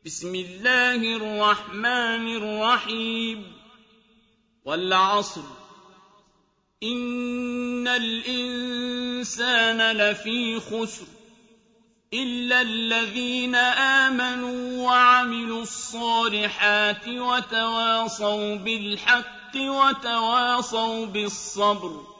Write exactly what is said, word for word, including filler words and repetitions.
بسم الله الرحمن الرحيم والعصر إن الإنسان لفي خسر إلا الذين آمنوا وعملوا الصالحات وتواصوا بالحق وتواصوا بالصبر